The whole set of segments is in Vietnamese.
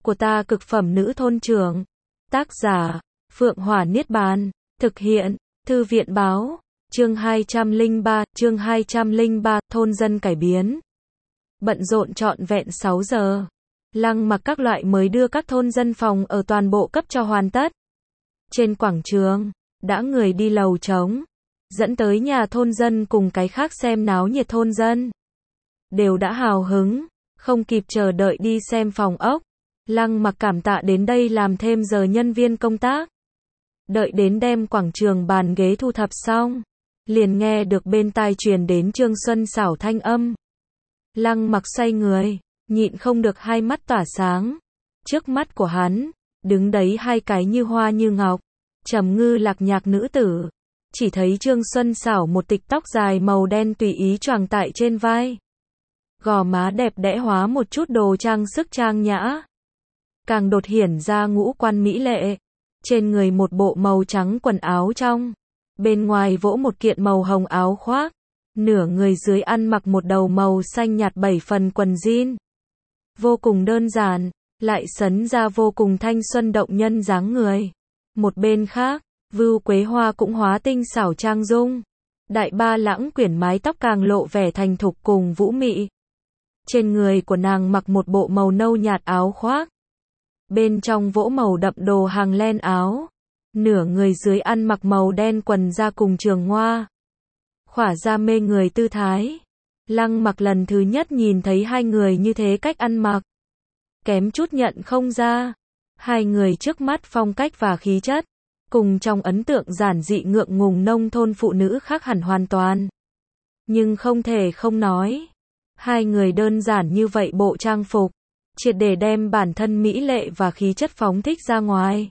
của ta cực phẩm nữ thôn trưởng. Tác giả, Phượng Hỏa Niết Bàn. Thực hiện, Thư viện báo. Chương 203, thôn dân cải biến. Bận rộn trọn vẹn 6 giờ. Lăng Mặc các loại mới đưa các thôn dân phòng ở toàn bộ cấp cho hoàn tất. Trên quảng trường, đã người đi lầu trống, dẫn tới nhà thôn dân cùng cái khác xem náo nhiệt thôn dân. Đều đã hào hứng, không kịp chờ đợi đi xem phòng ốc. Lăng Mặc cảm tạ đến đây làm thêm giờ nhân viên công tác. Đợi đến đem quảng trường bàn ghế thu thập xong, liền nghe được bên tai truyền đến Trương Xuân Xảo thanh âm. Lăng Mặc xoay người, nhịn không được hai mắt tỏa sáng. Trước mắt của hắn, đứng đấy hai cái như hoa như ngọc, trầm ngư lạc nhạc nữ tử. Chỉ thấy Trương Xuân Xảo một tịch tóc dài màu đen tùy ý choàng tại trên vai. Gò má đẹp đẽ hóa một chút đồ trang sức trang nhã. Càng đột hiển ra ngũ quan mỹ lệ. Trên người một bộ màu trắng quần áo trong. Bên ngoài vỗ một kiện màu hồng áo khoác. Nửa người dưới ăn mặc một đầu màu xanh nhạt 7 phần quần jean. Vô cùng đơn giản, lại sấn ra vô cùng thanh xuân động nhân dáng người. Một bên khác, Vưu Quế Hoa cũng hóa tinh xảo trang dung. Đại ba lãng quyển mái tóc càng lộ vẻ thành thục cùng vũ mị. Trên người của nàng mặc một bộ màu nâu nhạt áo khoác. Bên trong vỗ màu đậm đồ hàng len áo. Nửa người dưới ăn mặc màu đen quần da cùng trường hoa. Khỏa ra mê người tư thái. Lăng Mặc lần thứ nhất nhìn thấy hai người như thế cách ăn mặc. Kém chút nhận không ra. Hai người trước mắt phong cách và khí chất. Cùng trong ấn tượng giản dị ngượng ngùng nông thôn phụ nữ khác hẳn hoàn toàn. Nhưng không thể không nói. Hai người đơn giản như vậy bộ trang phục. Triệt để đem bản thân mỹ lệ và khí chất phóng thích ra ngoài.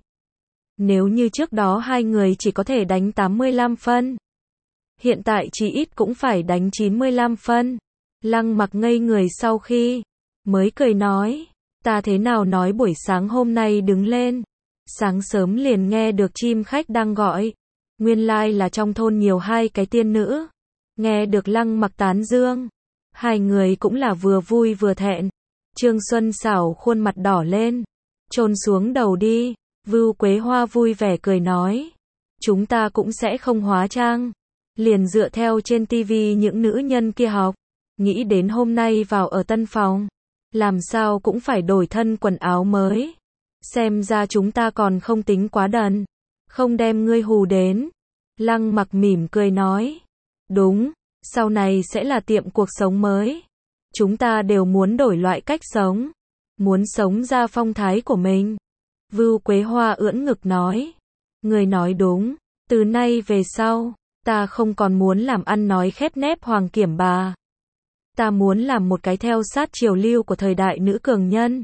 Nếu như trước đó hai người chỉ có thể đánh 85 phân. Hiện tại chỉ ít cũng phải đánh 95 phân. Lăng Mặc ngây người sau khi mới cười nói. Ta thế nào nói buổi sáng hôm nay đứng lên. Sáng sớm liền nghe được chim khách đang gọi. Nguyên lai là trong thôn nhiều hai cái tiên nữ. Nghe được Lăng Mặc tán dương. Hai người cũng là vừa vui vừa thẹn. Trương Xuân Xảo khuôn mặt đỏ lên. Chôn xuống đầu đi. Vưu Quế Hoa vui vẻ cười nói. Chúng ta cũng sẽ không hóa trang. Liền dựa theo trên tivi những nữ nhân kia học. Nghĩ đến hôm nay vào ở tân phòng. Làm sao cũng phải đổi thân quần áo mới. Xem ra chúng ta còn không tính quá đần. Không đem ngươi hù đến. Lăng Mặc mỉm cười nói. Đúng, sau này sẽ là tiệm cuộc sống mới. Chúng ta đều muốn đổi loại cách sống. Muốn sống ra phong thái của mình. Vưu Quế Hoa ưỡn ngực nói. Người nói đúng, từ nay về sau, ta không còn muốn làm ăn nói khép nép hoàng kiểm bà. Ta muốn làm một cái theo sát triều lưu của thời đại nữ cường nhân.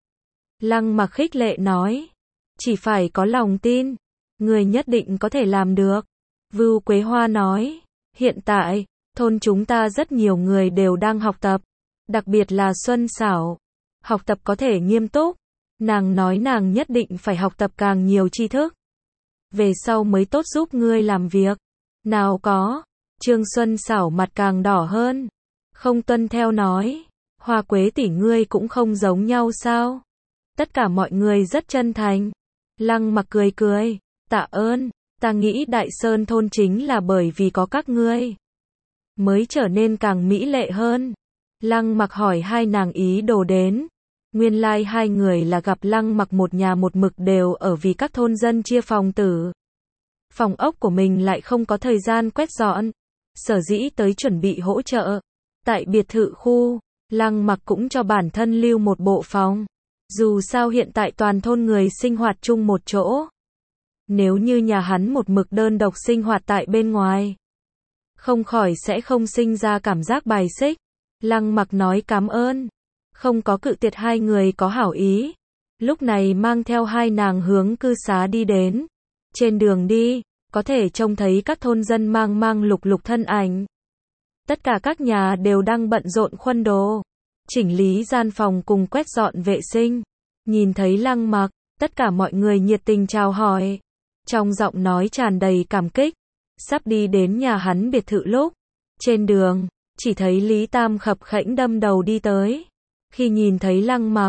Lăng Mặc khích lệ nói. Chỉ phải có lòng tin. Người nhất định có thể làm được. Vưu Quế Hoa nói. Hiện tại, thôn chúng ta rất nhiều người đều đang học tập. Đặc biệt là Xuân Xảo. Học tập có thể nghiêm túc. Nàng nói nàng nhất định phải học tập càng nhiều tri thức. Về sau mới tốt giúp ngươi làm việc. Nào có. Trương Xuân Xảo mặt càng đỏ hơn. Không tuân theo nói. Hoa Quế tỷ ngươi cũng không giống nhau sao? Tất cả mọi người rất chân thành. Lăng Mặc cười cười. Tạ ơn. Ta nghĩ Đại Sơn thôn chính là bởi vì có các ngươi. Mới trở nên càng mỹ lệ hơn. Lăng Mặc hỏi hai nàng ý đồ đến. Nguyên lai hai người là gặp Lăng Mặc một nhà một mực đều ở vì các thôn dân chia phòng tử. Phòng ốc của mình lại không có thời gian quét dọn. Sở dĩ tới chuẩn bị hỗ trợ. Tại biệt thự khu, Lăng Mặc cũng cho bản thân lưu một bộ phòng. Dù sao hiện tại toàn thôn người sinh hoạt chung một chỗ. Nếu như nhà hắn một mực đơn độc sinh hoạt tại bên ngoài. Không khỏi sẽ không sinh ra cảm giác bài xích. Lăng Mặc nói cảm ơn. Không có cự tuyệt hai người có hảo ý. Lúc này mang theo hai nàng hướng cư xá đi đến. Trên đường đi, có thể trông thấy các thôn dân mang mang lục lục thân ảnh. Tất cả các nhà đều đang bận rộn khuân đồ. Chỉnh lý gian phòng cùng quét dọn vệ sinh. Nhìn thấy Lăng Mặc, tất cả mọi người nhiệt tình chào hỏi. Trong giọng nói tràn đầy cảm kích. Sắp đi đến nhà hắn biệt thự lúc. Trên đường, chỉ thấy Lý Tam khập khẽnh đâm đầu đi tới. Khi nhìn thấy Lăng Mặc,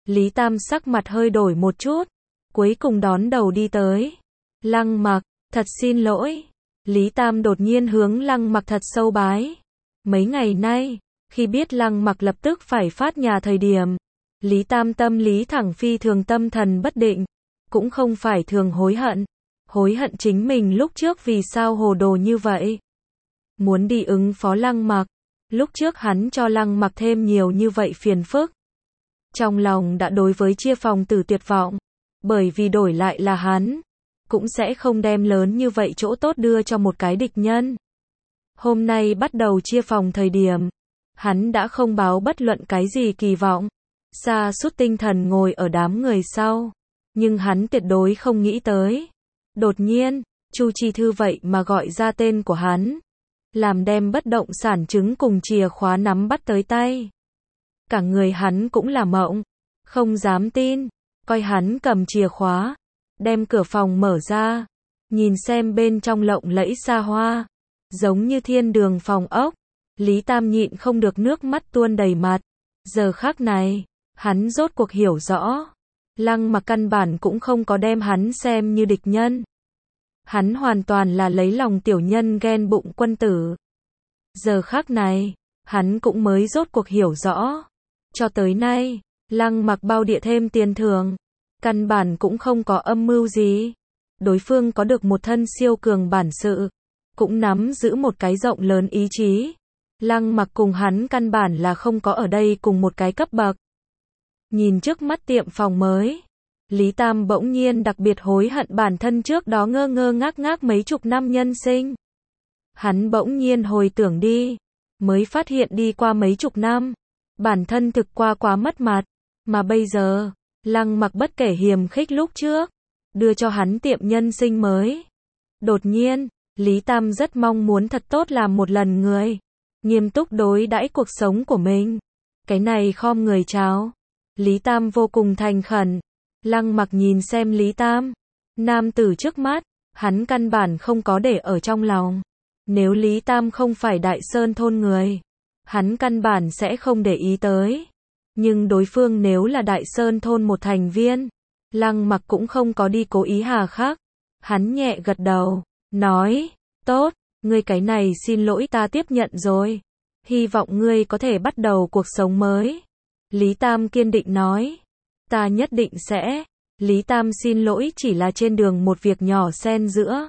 Lý Tam sắc mặt hơi đổi một chút, cuối cùng đón đầu đi tới. Lăng Mặc, thật xin lỗi. Lý Tam đột nhiên hướng Lăng Mặc thật sâu bái. Mấy ngày nay, khi biết Lăng Mặc lập tức phải phát nhà thời điểm, Lý Tam tâm lý thẳng phi thường tâm thần bất định, cũng không phải thường hối hận chính mình lúc trước vì sao hồ đồ như vậy. Muốn đi ứng phó Lăng Mặc, lúc trước hắn cho Lăng Mặc thêm nhiều như vậy phiền phức. Trong lòng đã đối với chia phòng tử tuyệt vọng, bởi vì đổi lại là hắn, cũng sẽ không đem lớn như vậy chỗ tốt đưa cho một cái địch nhân. Hôm nay bắt đầu chia phòng thời điểm, hắn đã không báo bất luận cái gì kỳ vọng, sa sút tinh thần ngồi ở đám người sau, nhưng hắn tuyệt đối không nghĩ tới. Đột nhiên, Chu Chi Thư vậy mà gọi ra tên của hắn, làm đem bất động sản chứng cùng chìa khóa nắm bắt tới tay. Cả người hắn cũng là mộng, không dám tin, coi hắn cầm chìa khóa, đem cửa phòng mở ra, nhìn xem bên trong lộng lẫy xa hoa, giống như thiên đường phòng ốc, Lý Tam nhịn không được nước mắt tuôn đầy mặt. Giờ khắc này, hắn rốt cuộc hiểu rõ, Lăng Mặc căn bản cũng không có đem hắn xem như địch nhân. Hắn hoàn toàn là lấy lòng tiểu nhân ghen bụng quân tử. Giờ khắc này, hắn cũng mới rốt cuộc hiểu rõ. Cho tới nay, Lăng Mặc bao địa thêm tiền thưởng, căn bản cũng không có âm mưu gì. Đối phương có được một thân siêu cường bản sự, cũng nắm giữ một cái rộng lớn ý chí. Lăng Mặc cùng hắn căn bản là không có ở đây cùng một cái cấp bậc. Nhìn trước mắt tiệm phòng mới, Lý Tam bỗng nhiên đặc biệt hối hận bản thân trước đó ngơ ngơ ngác ngác mấy chục năm nhân sinh. Hắn bỗng nhiên hồi tưởng đi, mới phát hiện đi qua mấy chục năm, bản thân thực qua quá mất mặt, mà bây giờ, Lăng Mặc bất kể hiềm khích lúc trước, đưa cho hắn tiệm nhân sinh mới. Đột nhiên, Lý Tam rất mong muốn thật tốt làm một lần người, nghiêm túc đối đãi cuộc sống của mình. Cái này khom người chào. Lý Tam vô cùng thành khẩn. Lăng Mặc nhìn xem Lý Tam, nam tử trước mắt, hắn căn bản không có để ở trong lòng. Nếu Lý Tam không phải Đại Sơn thôn người, hắn căn bản sẽ không để ý tới. Nhưng đối phương nếu là Đại Sơn thôn một thành viên, Lăng Mặc cũng không có đi cố ý hà khắc. Hắn nhẹ gật đầu, nói, tốt, ngươi cái này xin lỗi ta tiếp nhận rồi. Hy vọng ngươi có thể bắt đầu cuộc sống mới. Lý Tam kiên định nói, ta nhất định sẽ. Lý Tam xin lỗi chỉ là trên đường một việc nhỏ xen giữa.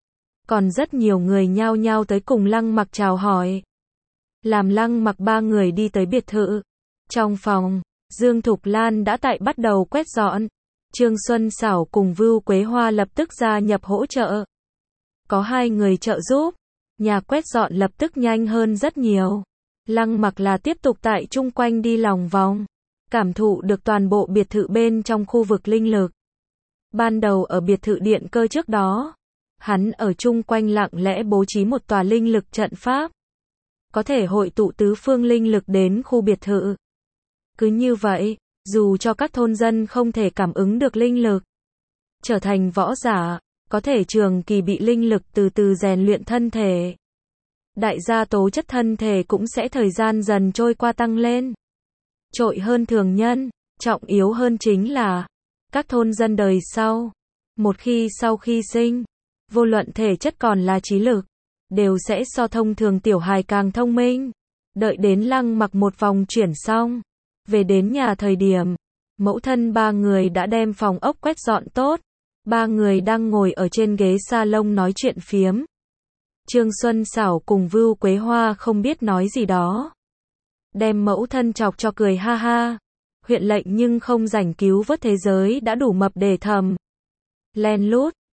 Còn rất nhiều người nhao nhao tới cùng Lăng Mặc chào hỏi. Làm Lăng Mặc ba người đi tới biệt thự. Trong phòng, Dương Thục Lan đã tại bắt đầu quét dọn. Trương Xuân Xảo cùng Vưu Quế Hoa lập tức gia nhập hỗ trợ. Có hai người trợ giúp, nhà quét dọn lập tức nhanh hơn rất nhiều. Lăng Mặc là tiếp tục tại chung quanh đi lòng vòng, cảm thụ được toàn bộ biệt thự bên trong khu vực linh lực. Ban đầu ở biệt thự điện cơ trước đó, hắn ở chung quanh lặng lẽ bố trí một tòa linh lực trận pháp, có thể hội tụ tứ phương linh lực đến khu biệt thự. Cứ như vậy, dù cho các thôn dân không thể cảm ứng được linh lực, trở thành võ giả, có thể trường kỳ bị linh lực từ từ rèn luyện thân thể. Đại gia tố chất thân thể cũng sẽ thời gian dần trôi qua tăng lên. Trội hơn thường nhân, trọng yếu hơn chính là các thôn dân đời sau. Một khi sau khi sinh, vô luận thể chất còn là trí lực, đều sẽ so thông thường tiểu hài càng thông minh. Đợi đến Lăng Mặc một vòng chuyển xong, về đến nhà thời điểm, mẫu thân ba người đã đem phòng ốc quét dọn tốt. Ba người đang ngồi ở trên ghế salon nói chuyện phiếm. Trương Xuân Xảo cùng Vưu Quế Hoa không biết nói gì đó. Đem mẫu thân chọc cho cười ha ha. Huyện lệnh nhưng không rảnh cứu vớt thế giới đã đủ mập để thầm. Len lút,